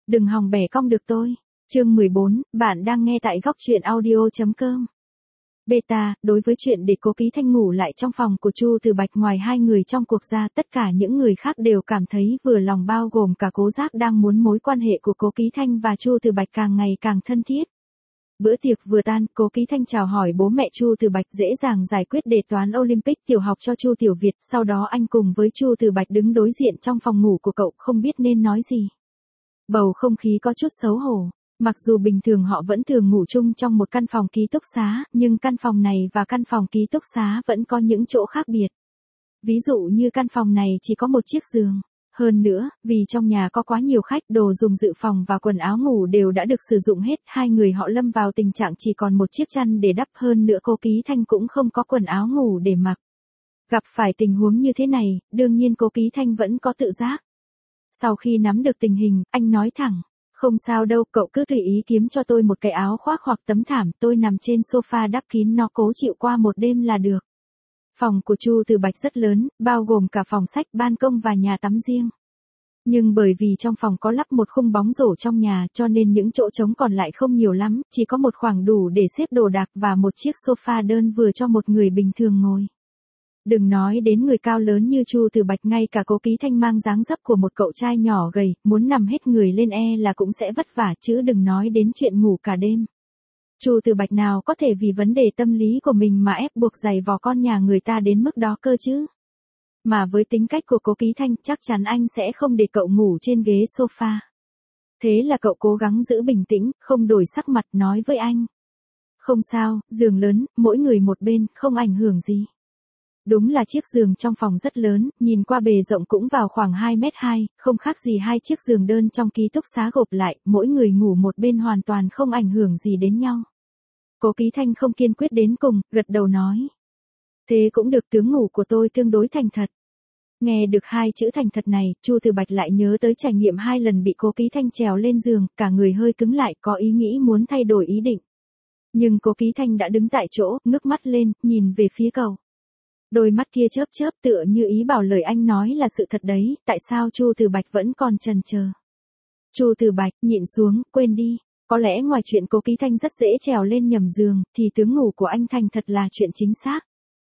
đừng hòng bẻ cong được tôi. Chương 14, bạn đang nghe tại góc truyện audio.com. Beta, đối với chuyện để Cố Ký Thanh ngủ lại trong phòng của Chu Từ Bạch, ngoài hai người trong cuộc ra, tất cả những người khác đều cảm thấy vừa lòng, bao gồm cả Cố Giác đang muốn mối quan hệ của Cố Ký Thanh và Chu Từ Bạch càng ngày càng thân thiết. Bữa tiệc vừa tan, Cố Ký Thanh chào hỏi bố mẹ Chu Từ Bạch, dễ dàng giải quyết đề toán Olympic tiểu học cho Chu Tiểu Việt, sau đó anh cùng với Chu Từ Bạch đứng đối diện trong phòng ngủ của cậu, không biết nên nói gì. Bầu không khí có chút xấu hổ. Mặc dù bình thường họ vẫn thường ngủ chung trong một căn phòng ký túc xá, nhưng căn phòng này và căn phòng ký túc xá vẫn có những chỗ khác biệt. Ví dụ như căn phòng này chỉ có một chiếc giường. Hơn nữa, vì trong nhà có quá nhiều khách, đồ dùng dự phòng và quần áo ngủ đều đã được sử dụng hết, hai người họ lâm vào tình trạng chỉ còn một chiếc chăn để đắp, hơn nữa Cố Ký Thanh cũng không có quần áo ngủ để mặc. Gặp phải tình huống như thế này, đương nhiên Cố Ký Thanh vẫn có tự giác. Sau khi nắm được tình hình, anh nói thẳng. Không sao đâu, cậu cứ tùy ý kiếm cho tôi một cái áo khoác hoặc tấm thảm, tôi nằm trên sofa đắp kín nó, cố chịu qua một đêm là được. Phòng của Chu Từ Bạch rất lớn, bao gồm cả phòng sách, ban công và nhà tắm riêng. Nhưng bởi vì trong phòng có lắp một khung bóng rổ trong nhà, cho nên những chỗ trống còn lại không nhiều lắm, chỉ có một khoảng đủ để xếp đồ đạc và một chiếc sofa đơn vừa cho một người bình thường ngồi. Đừng nói đến người cao lớn như Chu Từ Bạch, ngay cả Cố Ký Thanh mang dáng dấp của một cậu trai nhỏ gầy, muốn nằm hết người lên là cũng sẽ vất vả, chứ đừng nói đến chuyện ngủ cả đêm. Chu Từ Bạch nào có thể vì vấn đề tâm lý của mình mà ép buộc giày vò con nhà người ta đến mức đó cơ chứ. Mà với tính cách của Cố Ký Thanh, chắc chắn anh sẽ không để cậu ngủ trên ghế sofa. Thế là cậu cố gắng giữ bình tĩnh, không đổi sắc mặt, nói với anh. Không sao, giường lớn, mỗi người một bên, không ảnh hưởng gì. Đúng là chiếc giường trong phòng rất lớn, nhìn qua bề rộng cũng vào khoảng 2,2 m, không khác gì hai chiếc giường đơn trong ký túc xá gộp lại, mỗi người ngủ một bên hoàn toàn không ảnh hưởng gì đến nhau. Cố Ký Thanh không kiên quyết đến cùng, gật đầu nói. Thế cũng được, tướng ngủ của tôi tương đối thành thật. Nghe được hai chữ thành thật này, Chu Từ Bạch lại nhớ tới trải nghiệm 2 lần bị Cố Ký Thanh trèo lên giường, cả người hơi cứng lại, có ý nghĩ muốn thay đổi ý định. Nhưng Cố Ký Thanh đã đứng tại chỗ, ngước mắt lên, nhìn về phía cậu. Đôi mắt kia chớp chớp, tựa như ý bảo lời anh nói là sự thật đấy, tại sao Chu Từ Bạch vẫn còn chần chờ. Chu Từ Bạch, nhịn xuống, quên đi. Có lẽ ngoài chuyện Cố Ký Thanh rất dễ trèo lên nhầm giường, thì tướng ngủ của anh thành thật là chuyện chính xác.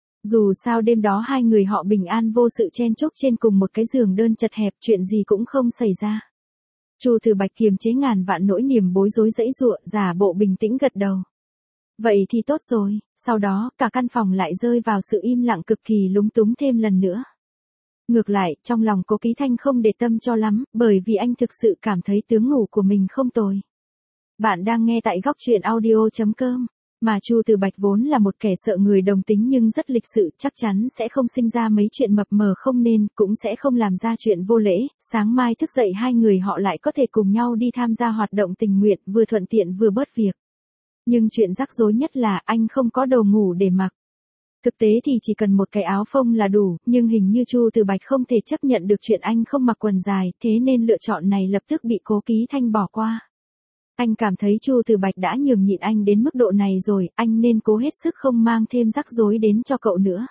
Dù sao đêm đó hai người họ bình an vô sự chen chúc trên cùng một cái giường đơn chật hẹp, chuyện gì cũng không xảy ra. Chu Từ Bạch kiềm chế ngàn vạn nỗi niềm bối rối giãy giụa, giả bộ bình tĩnh gật đầu. Vậy thì tốt rồi, sau đó, cả căn phòng lại rơi vào sự im lặng cực kỳ lúng túng thêm lần nữa. Ngược lại, trong lòng Cố Ký Thanh không để tâm cho lắm, bởi vì anh thực sự cảm thấy tướng ngủ của mình không tồi. Bạn đang nghe tại góc truyện audio.com, mà Chu Từ Bạch vốn là một kẻ sợ người đồng tính nhưng rất lịch sự, chắc chắn sẽ không sinh ra mấy chuyện mập mờ không nên, cũng sẽ không làm ra chuyện vô lễ. Sáng mai thức dậy hai người họ lại có thể cùng nhau đi tham gia hoạt động tình nguyện, vừa thuận tiện vừa bớt việc. Nhưng chuyện rắc rối nhất là anh không có đồ ngủ để mặc. Thực tế thì chỉ cần một cái áo phông là đủ, nhưng hình như Chu Từ Bạch không thể chấp nhận được chuyện anh không mặc quần dài, thế nên lựa chọn này lập tức bị Cố Ký Thanh bỏ qua. Anh cảm thấy Chu Từ Bạch đã nhường nhịn anh đến mức độ này rồi, anh nên cố hết sức không mang thêm rắc rối đến cho cậu nữa.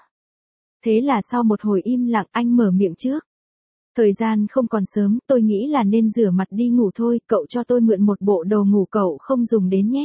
Thế là sau một hồi im lặng, anh mở miệng trước. Thời gian không còn sớm, tôi nghĩ là nên rửa mặt đi ngủ thôi, cậu cho tôi mượn một bộ đồ ngủ cậu không dùng đến nhé.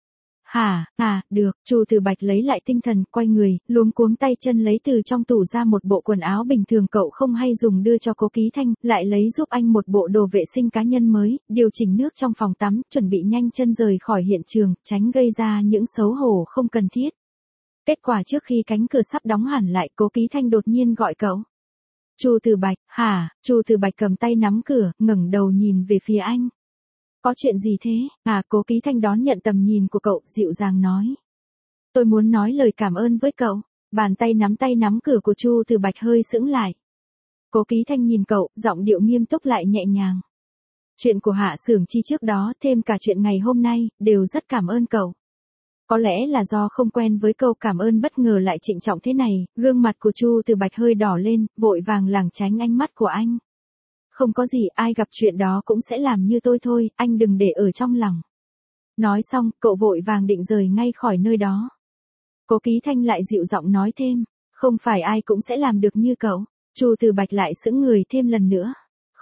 Được, Chu Từ Bạch lấy lại tinh thần, quay người, luống cuống tay chân lấy từ trong tủ ra một bộ quần áo bình thường cậu không hay dùng đưa cho Cố Ký Thanh, lại lấy giúp anh một bộ đồ vệ sinh cá nhân mới, điều chỉnh nước trong phòng tắm, chuẩn bị nhanh chân rời khỏi hiện trường, tránh gây ra những xấu hổ không cần thiết. Kết quả trước khi cánh cửa sắp đóng hẳn lại, Cố Ký Thanh đột nhiên gọi cậu. Chu Từ Bạch, Chu Từ Bạch cầm tay nắm cửa, ngẩng đầu nhìn về phía anh. Có chuyện gì thế? Cố Ký Thanh đón nhận tầm nhìn của cậu, dịu dàng nói. Tôi muốn nói lời cảm ơn với cậu. Bàn tay nắm cửa của Chu Từ Bạch hơi sững lại. Cố Ký Thanh nhìn cậu, giọng điệu nghiêm túc lại nhẹ nhàng. Chuyện của Hạ Xưởng Chi trước đó, thêm cả chuyện ngày hôm nay, đều rất cảm ơn cậu. Có lẽ là do không quen với câu cảm ơn bất ngờ lại trịnh trọng thế này, gương mặt của Chu Từ Bạch hơi đỏ lên, vội vàng lảng tránh ánh mắt của anh. Không có gì, ai gặp chuyện đó cũng sẽ làm như tôi thôi, anh đừng để ở trong lòng. Nói xong, cậu vội vàng định rời ngay khỏi nơi đó. Cố Ký Thanh lại dịu giọng nói thêm, không phải ai cũng sẽ làm được như cậu. Chu Từ Bạch lại sững người thêm lần nữa.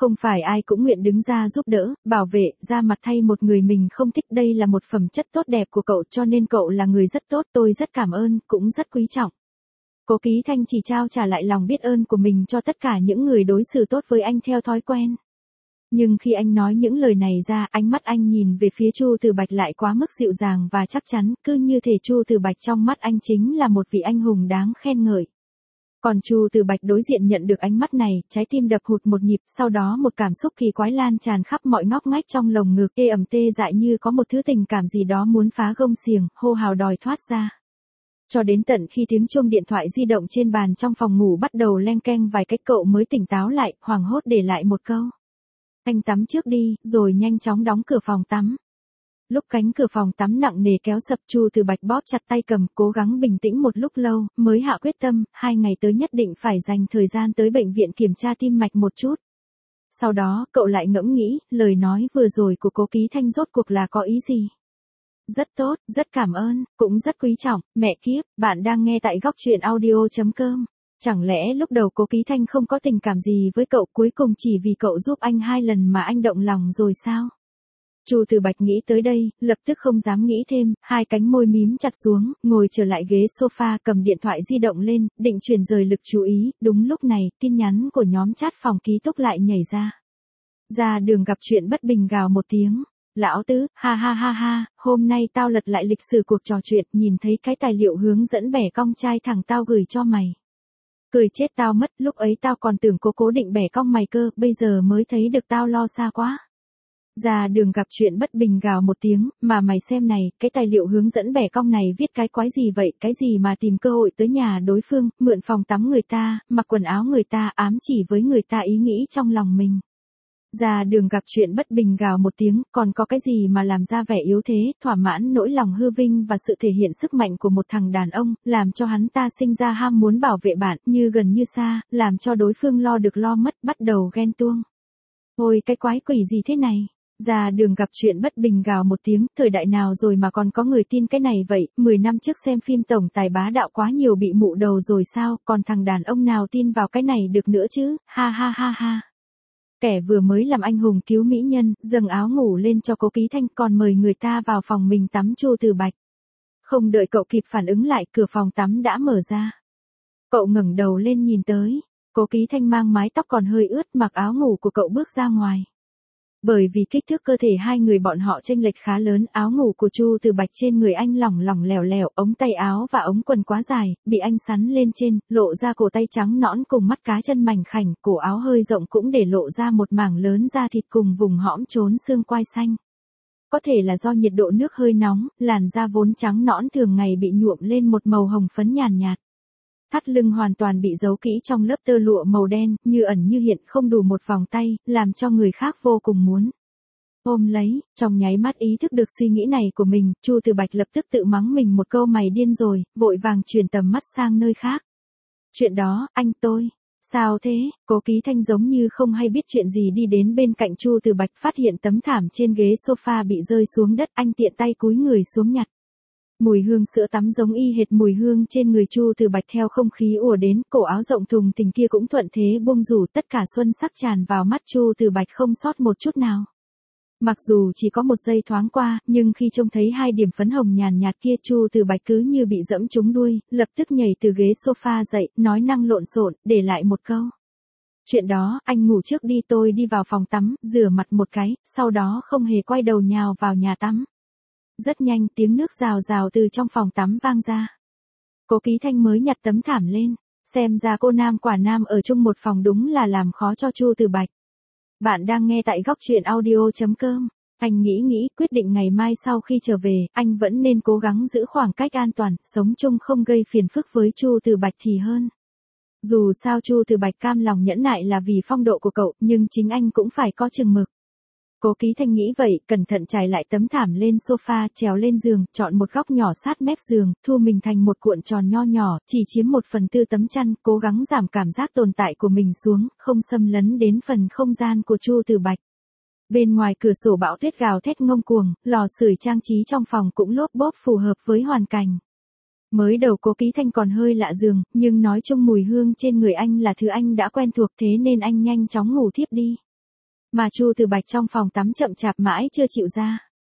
Không phải ai cũng nguyện đứng ra giúp đỡ, bảo vệ, ra mặt thay một người mình không thích, đây là một phẩm chất tốt đẹp của cậu cho nên cậu là người rất tốt, tôi rất cảm ơn, cũng rất quý trọng. Cố Ký Thanh chỉ trao trả lại lòng biết ơn của mình cho tất cả những người đối xử tốt với anh theo thói quen. Nhưng khi anh nói những lời này ra, ánh mắt anh nhìn về phía Chu Từ Bạch lại quá mức dịu dàng và chắc chắn, cứ như thể Chu Từ Bạch trong mắt anh chính là một vị anh hùng đáng khen ngợi. Còn Chu Từ Bạch đối diện nhận được ánh mắt này, trái tim đập hụt một nhịp, sau đó một cảm xúc kỳ quái lan tràn khắp mọi ngóc ngách trong lồng ngực, ê ẩm tê dại như có một thứ tình cảm gì đó muốn phá gông xiềng, hô hào đòi thoát ra. Cho đến tận khi tiếng chuông điện thoại di động trên bàn trong phòng ngủ bắt đầu leng keng vài cách cậu mới tỉnh táo lại, hoảng hốt để lại một câu. Anh tắm trước đi, rồi nhanh chóng đóng cửa phòng tắm. Lúc cánh cửa phòng tắm nặng nề kéo sập, Chu Từ Bạch bóp chặt tay cầm, cố gắng bình tĩnh một lúc lâu, mới hạ quyết tâm, 2 ngày tới nhất định phải dành thời gian tới bệnh viện kiểm tra tim mạch một chút. Sau đó, cậu lại ngẫm nghĩ, lời nói vừa rồi của Cố Ký Thanh rốt cuộc là có ý gì? Rất tốt, rất cảm ơn, cũng rất quý trọng, mẹ kiếp, bạn đang nghe tại góc truyện audio.com. Chẳng lẽ lúc đầu Cố Ký Thanh không có tình cảm gì với cậu, cuối cùng chỉ vì cậu giúp anh 2 lần mà anh động lòng rồi sao? Chu Từ Bạch nghĩ tới đây, lập tức không dám nghĩ thêm, 2 cánh môi mím chặt xuống, ngồi trở lại ghế sofa, cầm điện thoại di động lên, định chuyển rời lực chú ý, đúng lúc này, tin nhắn của nhóm chat phòng ký túc lại nhảy ra. Ra đường gặp chuyện bất bình gào một tiếng. Lão Tứ, ha ha ha ha, hôm nay tao lật lại lịch sử cuộc trò chuyện, nhìn thấy cái tài liệu hướng dẫn bẻ cong trai thẳng tao gửi cho mày. Cười chết tao mất, lúc ấy tao còn tưởng cố định bẻ cong mày cơ, bây giờ mới thấy được tao lo xa quá. Ra đường gặp chuyện bất bình gào một tiếng, mà mày xem này, cái tài liệu hướng dẫn bẻ cong này viết cái quái gì vậy, cái gì mà tìm cơ hội tới nhà đối phương, mượn phòng tắm người ta, mặc quần áo người ta, ám chỉ với người ta ý nghĩ trong lòng mình. Ra đường gặp chuyện bất bình gào một tiếng, còn có cái gì mà làm ra vẻ yếu thế, thỏa mãn nỗi lòng hư vinh và sự thể hiện sức mạnh của một thằng đàn ông, làm cho hắn ta sinh ra ham muốn bảo vệ bạn, như gần như xa, làm cho đối phương lo được lo mất, bắt đầu ghen tuông. Ôi cái quái quỷ gì thế này? Ra đường gặp chuyện bất bình gào một tiếng, thời đại nào rồi mà còn có người tin cái này vậy, 10 năm trước xem phim tổng tài bá đạo quá nhiều bị mụ đầu rồi sao, còn thằng đàn ông nào tin vào cái này được nữa chứ, ha ha ha ha. Kẻ vừa mới làm anh hùng cứu mỹ nhân, dâng áo ngủ lên cho Cố Ký Thanh, còn mời người ta vào phòng mình tắm. Chu Từ Bạch. Không đợi cậu kịp phản ứng lại, cửa phòng tắm đã mở ra. Cậu ngẩng đầu lên nhìn tới, Cố Ký Thanh mang mái tóc còn hơi ướt, mặc áo ngủ của cậu bước ra ngoài. Bởi vì kích thước cơ thể hai người bọn họ chênh lệch khá lớn, áo ngủ của Chu Từ Bạch trên người anh lỏng lỏng lẻo lẻo, ống tay áo và ống quần quá dài, bị anh sắn lên trên, lộ ra cổ tay trắng nõn cùng mắt cá chân mảnh khảnh, cổ áo hơi rộng cũng để lộ ra một mảng lớn da thịt cùng vùng hõm trốn xương quai xanh. Có thể là do nhiệt độ nước hơi nóng, làn da vốn trắng nõn thường ngày bị nhuộm lên một màu hồng phấn nhàn nhạt. Thắt lưng hoàn toàn bị giấu kỹ trong lớp tơ lụa màu đen, như ẩn như hiện, không đủ một vòng tay, làm cho người khác vô cùng muốn ôm lấy. Trong nháy mắt ý thức được suy nghĩ này của mình, Chu Từ Bạch lập tức tự mắng mình một câu mày điên rồi, vội vàng chuyển tầm mắt sang nơi khác. Chuyện đó, anh tôi. Sao thế? Cố Ký Thanh giống như không hay biết chuyện gì đi đến bên cạnh Chu Từ Bạch, phát hiện tấm thảm trên ghế sofa bị rơi xuống đất, anh tiện tay cúi người xuống nhặt. Mùi hương sữa tắm giống y hệt mùi hương trên người Chu Từ Bạch theo không khí ùa đến, cổ áo rộng thùng thình kia cũng thuận thế buông rủ, tất cả xuân sắc tràn vào mắt Chu Từ Bạch không sót một chút nào. Mặc dù chỉ có một giây thoáng qua, nhưng khi trông thấy 2 điểm phấn hồng nhàn nhạt kia, Chu Từ Bạch cứ như bị dẫm trúng đuôi, lập tức nhảy từ ghế sofa dậy, nói năng lộn xộn, để lại một câu. Chuyện đó, anh ngủ trước đi, tôi đi vào phòng tắm, rửa mặt một cái, sau đó không hề quay đầu nhào vào nhà tắm. Rất nhanh, tiếng nước rào rào từ trong phòng tắm vang ra. Cố Ký Thanh mới nhặt tấm thảm lên, xem ra cô nam quả nam ở chung một phòng đúng là làm khó cho Chu Từ Bạch. Bạn đang nghe tại góc truyện audio.com. Anh nghĩ, quyết định ngày mai sau khi trở về, anh vẫn nên cố gắng giữ khoảng cách an toàn, sống chung không gây phiền phức với Chu Từ Bạch thì hơn. Dù sao Chu Từ Bạch cam lòng nhẫn nại là vì phong độ của cậu, nhưng chính anh cũng phải có chừng mực. Cố Ký Thanh nghĩ vậy, cẩn thận trải lại tấm thảm lên sofa, trèo lên giường, chọn một góc nhỏ sát mép giường, thu mình thành một cuộn tròn nho nhỏ, chỉ chiếm 1/4 tấm chăn, cố gắng giảm cảm giác tồn tại của mình xuống, không xâm lấn đến phần không gian của Chu Từ Bạch. Bên ngoài cửa sổ bão tuyết gào thét ngông cuồng, lò sưởi trang trí trong phòng cũng lốp bốp phù hợp với hoàn cảnh. Mới đầu Cố Ký Thanh còn hơi lạ giường, nhưng nói chung mùi hương trên người anh là thứ anh đã quen thuộc, thế nên anh nhanh chóng ngủ thiếp đi. Mà Chu Từ Bạch trong phòng tắm chậm chạp mãi chưa chịu ra.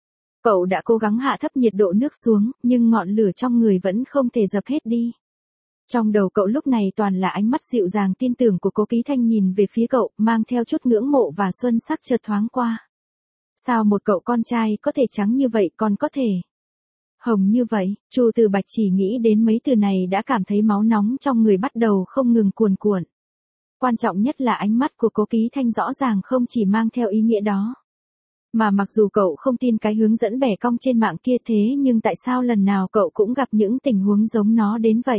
Cậu đã cố gắng hạ thấp nhiệt độ nước xuống, nhưng ngọn lửa trong người vẫn không thể dập hết đi. Trong đầu cậu lúc này toàn là ánh mắt dịu dàng tin tưởng của Cố Ký Thanh nhìn về phía cậu, mang theo chút ngưỡng mộ và xuân sắc chợt thoáng qua. Sao một cậu con trai có thể trắng như vậy, còn có thể hồng như vậy? Chu Từ Bạch chỉ nghĩ đến mấy từ này đã cảm thấy máu nóng trong người bắt đầu không ngừng cuồn cuộn. Quan trọng nhất là ánh mắt của Cố Ký Thanh rõ ràng không chỉ mang theo ý nghĩa đó. Mà mặc dù cậu không tin cái hướng dẫn bẻ cong trên mạng kia, thế nhưng tại sao lần nào cậu cũng gặp những tình huống giống nó đến vậy?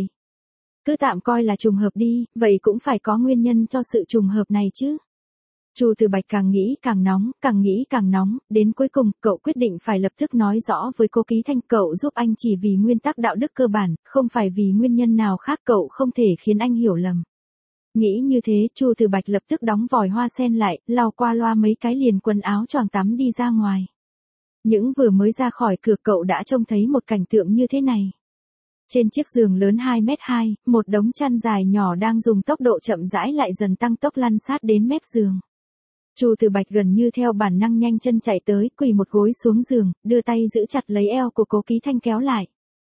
Cứ tạm coi là trùng hợp đi, vậy cũng phải có nguyên nhân cho sự trùng hợp này chứ. Chu Từ Bạch càng nghĩ càng nóng, đến cuối cùng cậu quyết định phải lập tức nói rõ với Cố Ký Thanh cậu giúp anh chỉ vì nguyên tắc đạo đức cơ bản, không phải vì nguyên nhân nào khác, cậu không thể khiến anh hiểu lầm. Nghĩ như thế, Chu Từ Bạch lập tức đóng vòi hoa sen lại, lau qua loa mấy cái liền quần áo choàng tắm đi ra ngoài. Những vừa mới ra khỏi cửa cậu đã trông thấy một cảnh tượng như thế này. Trên chiếc giường lớn 2m2, một đống chăn dài nhỏ đang dùng tốc độ chậm rãi lại dần tăng tốc lăn sát đến mép giường. Chu Từ Bạch gần như theo bản năng nhanh chân chạy tới, quỳ một gối xuống giường, đưa tay giữ chặt lấy eo của Cố Ký Thanh kéo lại.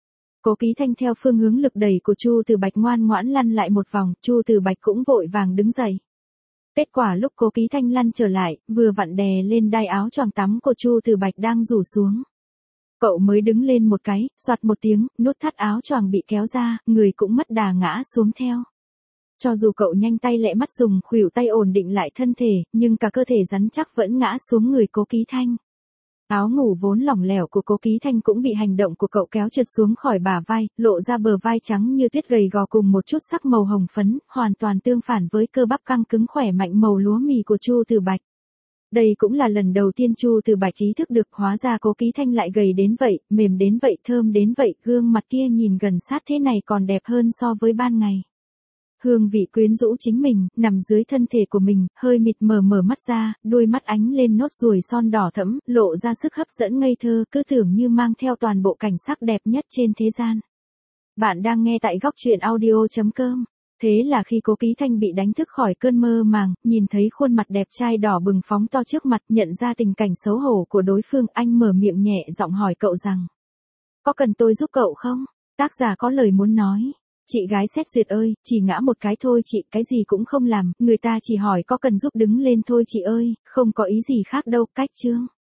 Cố Ký Thanh theo phương hướng lực đẩy của Chu Từ Bạch ngoan ngoãn lăn lại một vòng, Chu Từ Bạch cũng vội vàng đứng dậy. Kết quả lúc Cố Ký Thanh lăn trở lại, vừa vặn đè lên đai áo choàng tắm của Chu Từ Bạch đang rủ xuống. Cậu mới đứng lên một cái, xoạt một tiếng, nút thắt áo choàng bị kéo ra, người cũng mất đà ngã xuống theo. Cho dù cậu nhanh tay lẹ mắt dùng khuỷu tay ổn định lại thân thể, nhưng cả cơ thể rắn chắc vẫn ngã xuống người Cố Ký Thanh. Áo ngủ vốn lỏng lẻo của Cố Ký Thanh cũng bị hành động của cậu kéo trượt xuống khỏi bả vai, lộ ra bờ vai trắng như tuyết gầy gò cùng một chút sắc màu hồng phấn, hoàn toàn tương phản với cơ bắp căng cứng khỏe mạnh màu lúa mì của Chu Từ Bạch. Đây cũng là lần đầu tiên Chu Từ Bạch ý thức được hóa ra Cố Ký Thanh lại gầy đến vậy, mềm đến vậy, thơm đến vậy, gương mặt kia nhìn gần sát thế này còn đẹp hơn so với ban ngày. Hương vị quyến rũ chính mình, nằm dưới thân thể của mình, hơi mịt mờ mở mắt ra, đôi mắt ánh lên nốt ruồi son đỏ thẫm, lộ ra sức hấp dẫn ngây thơ, cứ tưởng như mang theo toàn bộ cảnh sắc đẹp nhất trên thế gian. Bạn đang nghe tại góc truyện audio.com. Thế là khi Cố Ký Thanh bị đánh thức khỏi cơn mơ màng, nhìn thấy khuôn mặt đẹp trai đỏ bừng phóng to trước mặt, nhận ra tình cảnh xấu hổ của đối phương, anh mở miệng nhẹ giọng hỏi cậu rằng: có cần tôi giúp cậu không? Tác giả có lời muốn nói. Chị gái xét duyệt ơi, chỉ ngã một cái thôi chị, cái gì cũng không làm, người ta chỉ hỏi có cần giúp đứng lên thôi chị ơi, không có ý gì khác đâu, cách chương.